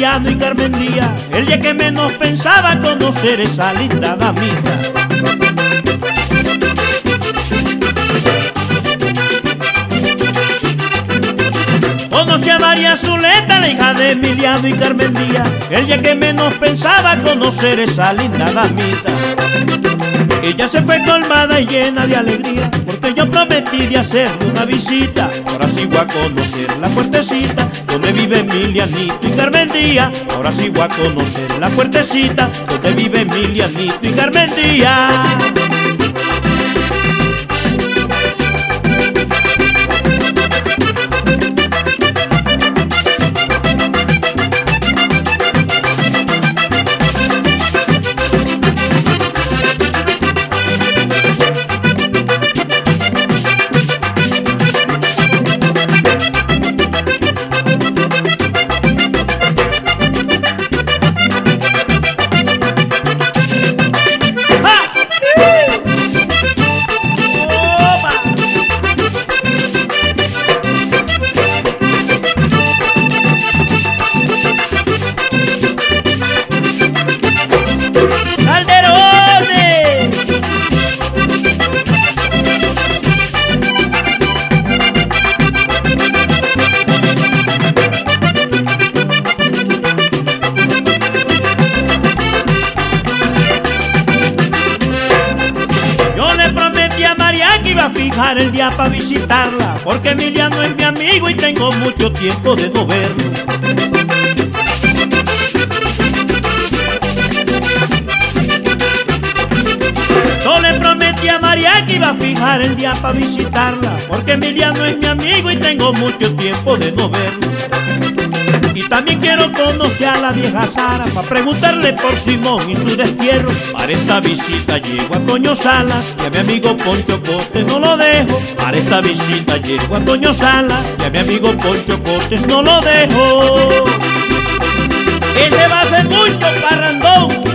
Emiliano y Carmen Díaz, el día que menos pensaba conocer esa linda damita. Conocí a María Zuleta, la hija de Emiliano y Carmen Díaz, el día que menos pensaba conocer esa linda damita. Ella se fue colmada y llena de alegría, porque yo prometí de hacerle una visita. Ahora sí voy a conocer la puertecita donde vive Emilianito y Carmen Díaz. Ahora sí voy a conocer la puertecita donde vive Emilianito y Carmen Díaz. A fijar el día para visitarla, porque Emiliano es mi amigo y tengo mucho tiempo de no verlo. Yo le prometí a María que iba a fijar el día para visitarla, porque Emiliano es mi amigo y tengo mucho tiempo de no verlo. Y también quiero conocer a la vieja Sara para preguntarle por Simón y su destierro. Para esta visita llego a Toño Salas y a mi amigo Poncho Cotes no lo dejo. Para esta visita llego a Toño Salas y a mi amigo Poncho Cotes no lo dejo. Ese va a ser mucho parrandón.